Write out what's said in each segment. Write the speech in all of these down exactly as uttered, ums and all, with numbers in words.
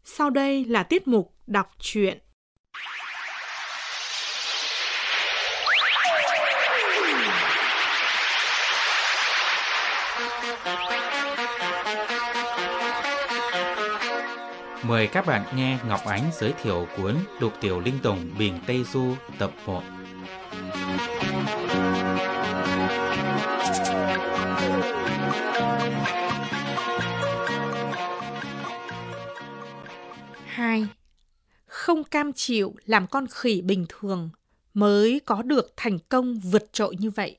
Sau đây là tiết mục đọc truyện. Mời các bạn nghe Ngọc Ánh giới thiệu cuốn Lục Tiểu Linh Tùng Bình Tây Du tập một. hai. Không cam chịu làm con khỉ bình thường mới có được thành công vượt trội như vậy.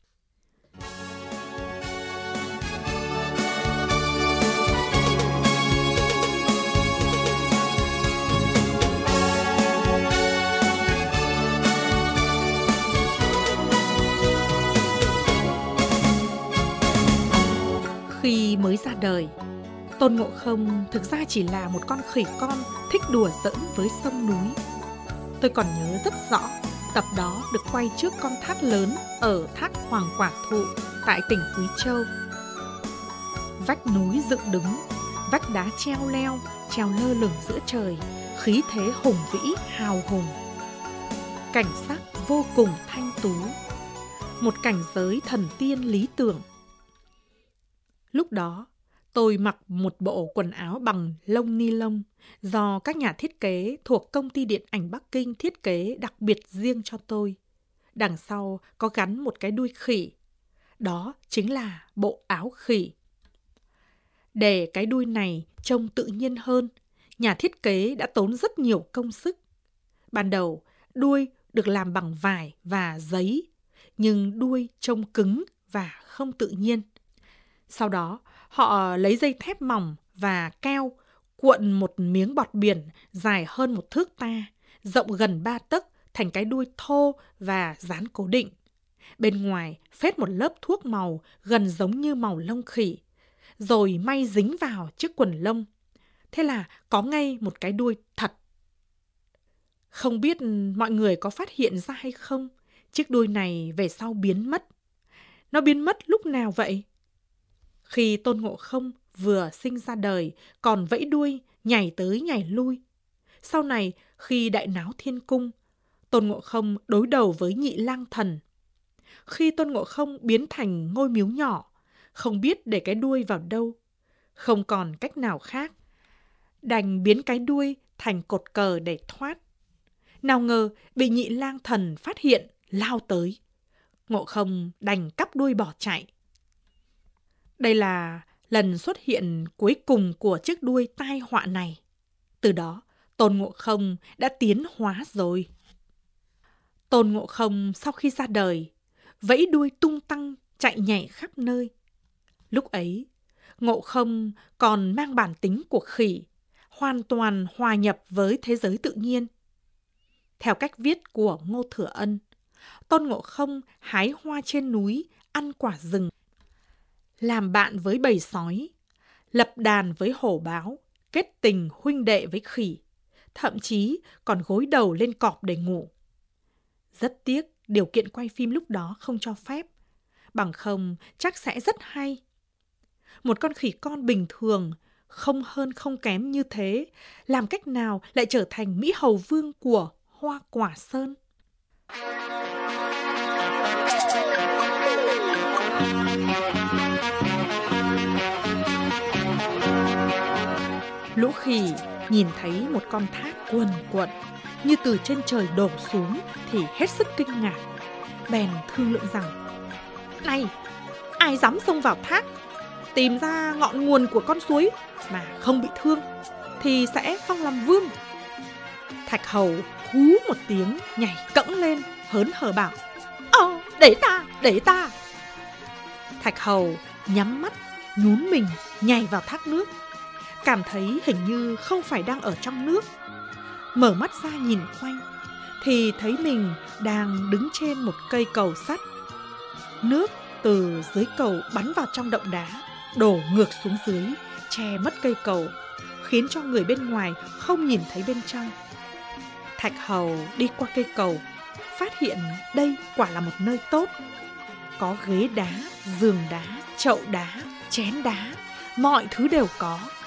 Khi mới ra đời, Tôn Ngộ Không thực ra chỉ là một con khỉ con thích đùa giỡn với sông núi. Tôi còn nhớ rất rõ, tập đó được quay trước con thác lớn ở thác Hoàng Quả Thụ tại tỉnh Quý Châu. Vách núi dựng đứng, vách đá treo leo, treo lơ lửng giữa trời, khí thế hùng vĩ hào hùng. Cảnh sắc vô cùng thanh tú, một cảnh giới thần tiên lý tưởng. Lúc đó, tôi mặc một bộ quần áo bằng lông ni lông do các nhà thiết kế thuộc công ty điện ảnh Bắc Kinh thiết kế đặc biệt riêng cho tôi. Đằng sau có gắn một cái đuôi khỉ. Đó chính là bộ áo khỉ. Để cái đuôi này trông tự nhiên hơn, nhà thiết kế đã tốn rất nhiều công sức. Ban đầu, đuôi được làm bằng vải và giấy, nhưng đuôi trông cứng và không tự nhiên. Sau đó, họ lấy dây thép mỏng và keo cuộn một miếng bọt biển dài hơn một thước ta, rộng gần ba tấc thành cái đuôi thô và dán cố định. Bên ngoài phết một lớp thuốc màu gần giống như màu lông khỉ, rồi may dính vào chiếc quần lông. Thế là có ngay một cái đuôi thật. Không biết mọi người có phát hiện ra hay không, chiếc đuôi này về sau biến mất. Nó biến mất lúc nào vậy? Khi Tôn Ngộ Không vừa sinh ra đời, còn vẫy đuôi, nhảy tới nhảy lui. Sau này, khi đại náo thiên cung, Tôn Ngộ Không đối đầu với Nhị Lang Thần. Khi Tôn Ngộ Không biến thành ngôi miếu nhỏ, không biết để cái đuôi vào đâu, không còn cách nào khác, đành biến cái đuôi thành cột cờ để thoát. Nào ngờ bị Nhị Lang Thần phát hiện, lao tới. Ngộ Không đành cắp đuôi bỏ chạy. Đây là lần xuất hiện cuối cùng của chiếc đuôi tai họa này. Từ đó, Tôn Ngộ Không đã tiến hóa rồi. Tôn Ngộ Không sau khi ra đời, vẫy đuôi tung tăng chạy nhảy khắp nơi. Lúc ấy, Ngộ Không còn mang bản tính của khỉ, hoàn toàn hòa nhập với thế giới tự nhiên. Theo cách viết của Ngô Thừa Ân, Tôn Ngộ Không hái hoa trên núi, ăn quả rừng, làm bạn với bầy sói, lập đàn với hổ báo, kết tình huynh đệ với khỉ, thậm chí còn gối đầu lên cọp để ngủ. Rất tiếc điều kiện quay phim lúc đó không cho phép, bằng không chắc sẽ rất hay. Một con khỉ con bình thường, không hơn không kém như thế, làm cách nào lại trở thành Mỹ Hầu Vương của Hoa Quả Sơn? Lũ khỉ nhìn thấy một con thác cuồn cuộn như từ trên trời đổ xuống thì hết sức kinh ngạc. Bèn thương lượng rằng: Này, ai dám xông vào thác, tìm ra ngọn nguồn của con suối mà không bị thương thì sẽ phong làm vương. Thạch Hầu hú một tiếng, nhảy cẫng lên, hớn hở bảo: Ờ, để ta, để ta. Thạch Hầu nhắm mắt, nhún mình, nhảy vào thác nước. Cảm thấy hình như không phải đang ở trong nước. Mở mắt ra nhìn quanh, thì thấy mình đang đứng trên một cây cầu sắt. Nước từ dưới cầu bắn vào trong động đá, đổ ngược xuống dưới, che mất cây cầu, khiến cho người bên ngoài không nhìn thấy bên trong. Thạch Hầu đi qua cây cầu, phát hiện đây quả là một nơi tốt. Có ghế đá, giường đá, chậu đá, chén đá, mọi thứ đều có.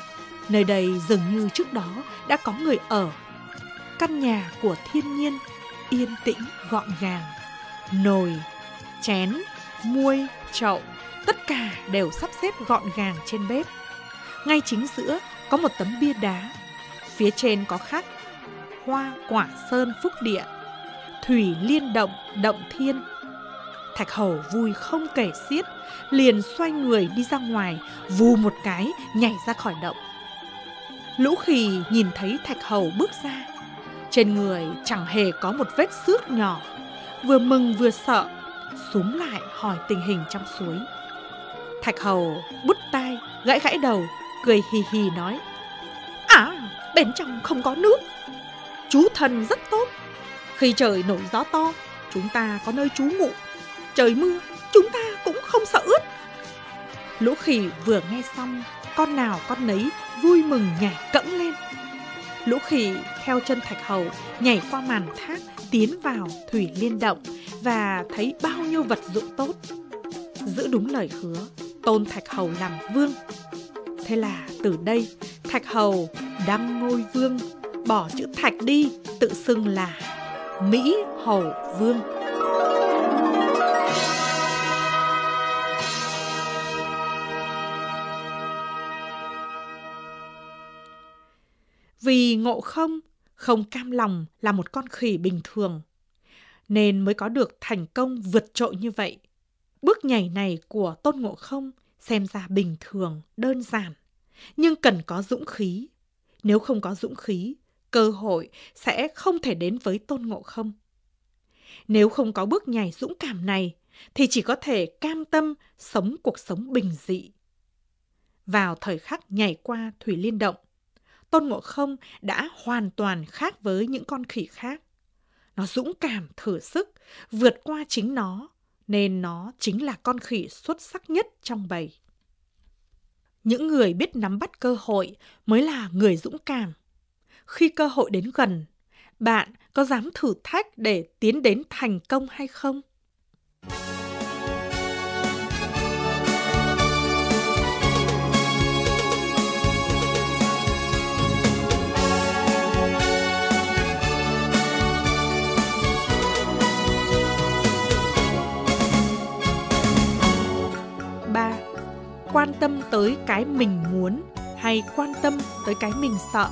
Nơi đây dường như trước đó đã có người ở. Căn nhà của thiên nhiên, yên tĩnh gọn gàng. Nồi, chén, muôi, chậu, tất cả đều sắp xếp gọn gàng trên bếp. Ngay chính giữa có một tấm bia đá. Phía trên có khắc: Hoa Quả Sơn Phúc Địa, Thủy Liên Động Động Thiên. Thạch Hầu vui không kể xiết, liền xoay người đi ra ngoài, vù một cái nhảy ra khỏi động. Lũ khỉ nhìn thấy Thạch Hầu bước ra, trên người chẳng hề có một vết xước nhỏ, vừa mừng vừa sợ, xúm lại hỏi tình hình trong suối. Thạch Hầu bứt tai, gãi gãi đầu, cười hì hì nói: À, bên trong không có nước. Chú thần rất tốt. Khi trời nổi gió to, chúng ta có nơi trú ngụ. Trời mưa, chúng ta cũng không sợ ướt. Lũ khỉ vừa nghe xong, con nào con nấy vui mừng nhảy cẫng lên. Lũ khỉ theo chân Thạch Hầu nhảy qua màn thác, tiến vào Thủy Liên Động và thấy bao nhiêu vật dụng tốt. Giữ đúng lời hứa, tôn Thạch Hầu làm vương. Thế là từ đây Thạch Hầu đăng ngôi vương, bỏ chữ Thạch đi, tự xưng là Mỹ Hầu Vương. Vì Ngộ Không không cam lòng là một con khỉ bình thường, nên mới có được thành công vượt trội như vậy. Bước nhảy này của Tôn Ngộ Không xem ra bình thường, đơn giản, nhưng cần có dũng khí. Nếu không có dũng khí, cơ hội sẽ không thể đến với Tôn Ngộ Không. Nếu không có bước nhảy dũng cảm này, thì chỉ có thể cam tâm sống cuộc sống bình dị. Vào thời khắc nhảy qua Thủy Liên Động, Tôn Ngộ Không đã hoàn toàn khác với những con khỉ khác. Nó dũng cảm thử sức, vượt qua chính nó, nên nó chính là con khỉ xuất sắc nhất trong bầy. Những người biết nắm bắt cơ hội mới là người dũng cảm. Khi cơ hội đến gần, bạn có dám thử thách để tiến đến thành công hay không? ba. Quan tâm tới cái mình muốn hay quan tâm tới cái mình sợ?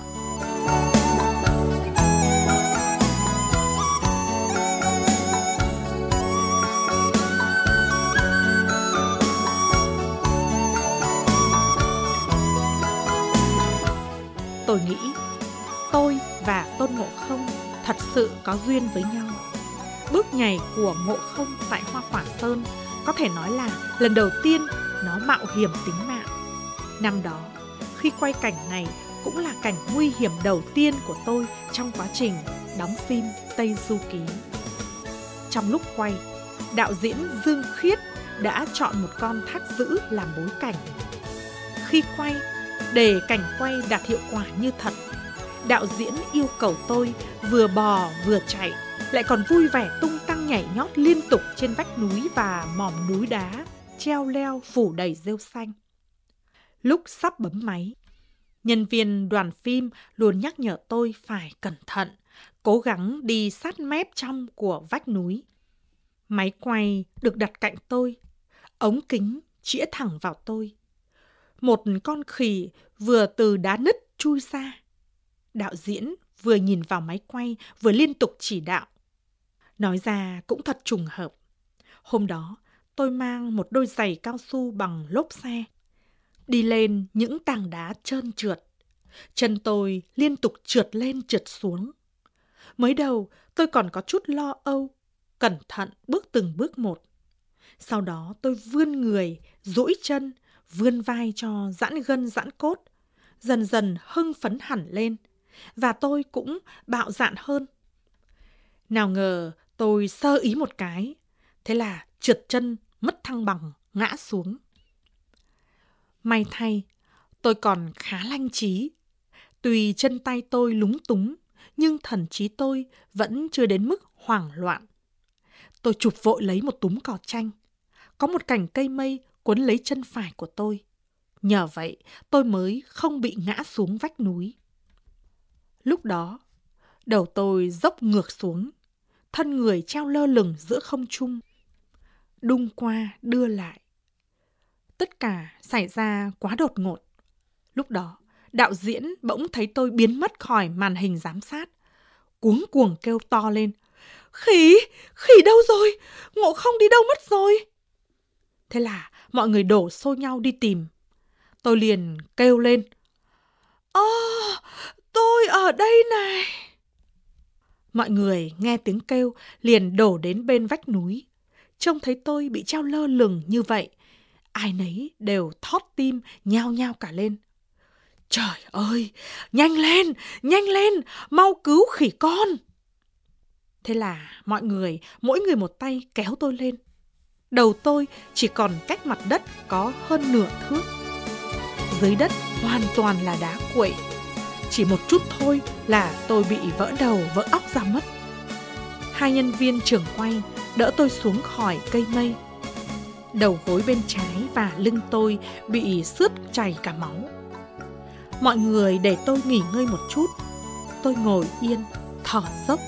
Tôi nghĩ tôi và Tôn Ngộ Không thật sự có duyên với nhau. Bước nhảy của Ngộ Không tại Hoa Quả Sơn có thể nói là lần đầu tiên nó mạo hiểm tính mạng. Năm đó, khi quay cảnh này cũng là cảnh nguy hiểm đầu tiên của tôi trong quá trình đóng phim Tây Du Ký. Trong lúc quay, đạo diễn Dương Khiết đã chọn một con thác dữ làm bối cảnh. Khi quay, để cảnh quay đạt hiệu quả như thật, đạo diễn yêu cầu tôi vừa bò vừa chạy, lại còn vui vẻ tung tăng nhảy nhót liên tục trên vách núi và mỏm núi đá, treo leo phủ đầy rêu xanh. Lúc sắp bấm máy, nhân viên đoàn phim luôn nhắc nhở tôi phải cẩn thận, cố gắng đi sát mép trong của vách núi. Máy quay được đặt cạnh tôi, ống kính chĩa thẳng vào tôi. Một con khỉ vừa từ đá nứt chui ra. Đạo diễn vừa nhìn vào máy quay vừa liên tục chỉ đạo. Nói ra cũng thật trùng hợp. Hôm đó tôi mang một đôi giày cao su bằng lốp xe, đi lên những tảng đá trơn trượt. Chân tôi liên tục trượt lên trượt xuống. Mới đầu tôi còn có chút lo âu, cẩn thận bước từng bước một. Sau đó tôi vươn người, duỗi chân, vươn vai cho giãn gân giãn cốt, dần dần hưng phấn hẳn lên, và tôi cũng bạo dạn hơn. Nào ngờ tôi sơ ý một cái, thế là trượt chân, mất thăng bằng, ngã xuống. May thay, tôi còn khá lanh trí. Tuy chân tay tôi lúng túng, nhưng thần trí tôi vẫn chưa đến mức hoảng loạn. Tôi chụp vội lấy một túm cỏ tranh. Có một cành cây mây quấn lấy chân phải của tôi. Nhờ vậy, tôi mới không bị ngã xuống vách núi. Lúc đó, đầu tôi dốc ngược xuống, thân người treo lơ lửng giữa không trung, đung qua đưa lại. Tất cả xảy ra quá đột ngột. Lúc đó, đạo diễn bỗng thấy tôi biến mất khỏi màn hình giám sát, cuống cuồng kêu to lên: Khỉ, khỉ đâu rồi? Ngộ Không đi đâu mất rồi? Thế là mọi người đổ xô nhau đi tìm. Tôi liền kêu lên: Ơ, tôi ở đây này. Mọi người nghe tiếng kêu liền đổ đến bên vách núi. Trông thấy tôi bị treo lơ lửng như vậy, ai nấy đều thót tim nhao nhao cả lên. Trời ơi, nhanh lên, nhanh lên, mau cứu khỉ con. Thế là mọi người, mỗi người một tay kéo tôi lên. Đầu tôi chỉ còn cách mặt đất có hơn nửa thước. Dưới đất hoàn toàn là đá quậy. Chỉ một chút thôi là tôi bị vỡ đầu, vỡ óc ra mất. Hai nhân viên trưởng quay đỡ tôi xuống khỏi cây mây. Đầu gối bên trái và lưng tôi bị xước chảy cả máu. Mọi người để tôi nghỉ ngơi một chút. Tôi ngồi yên, thở dốc.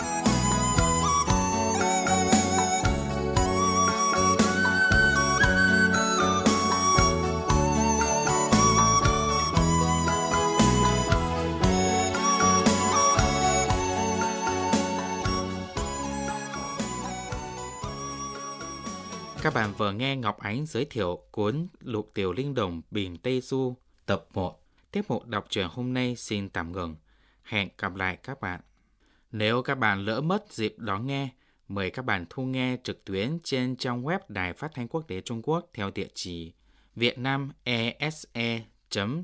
Các bạn vừa nghe Ngọc Ánh giới thiệu cuốn Lục Tiểu Linh Đồng Biển Tây Du tập một. Tiết mục đọc truyện hôm nay xin tạm ngừng. Hẹn gặp lại các bạn. Nếu các bạn lỡ mất dịp đón nghe, mời các bạn thu nghe trực tuyến trên trang web Đài Phát thanh Quốc tế Trung Quốc theo địa chỉ vietnamese chấm